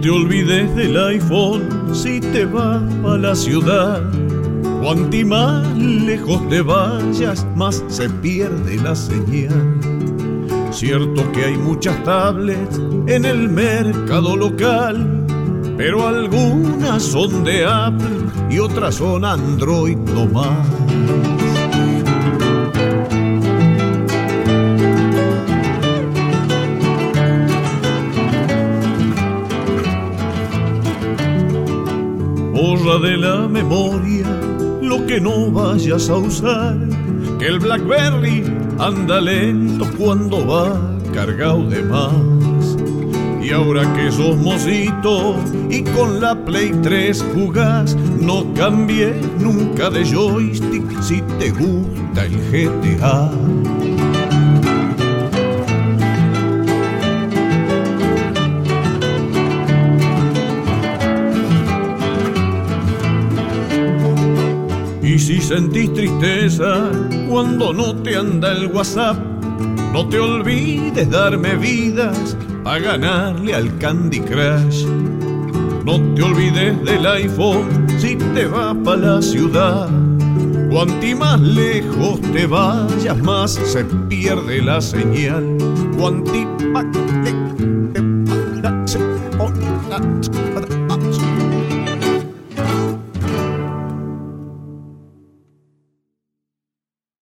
te olvides del iPhone si te vas a la ciudad. Cuanti más lejos te vayas, más se pierde la señal. Cierto que hay muchas tablets en el mercado local, pero algunas son de Apple y otras son Android nomás. Borra de la memoria lo que no vayas a usar, que el BlackBerry anda lento cuando va cargado de más. Y ahora que sos mocito y con la Play 3 jugás, no cambies nunca de joystick si te gusta el GTA. Y si sentís tristeza cuando no te anda el WhatsApp, no te olvides darme vidas a ganarle al Candy Crush. No te olvides del iPhone si te vas pa' la ciudad. Cuanti más lejos te vayas, más se pierde la señal. Cuanti más te vayas,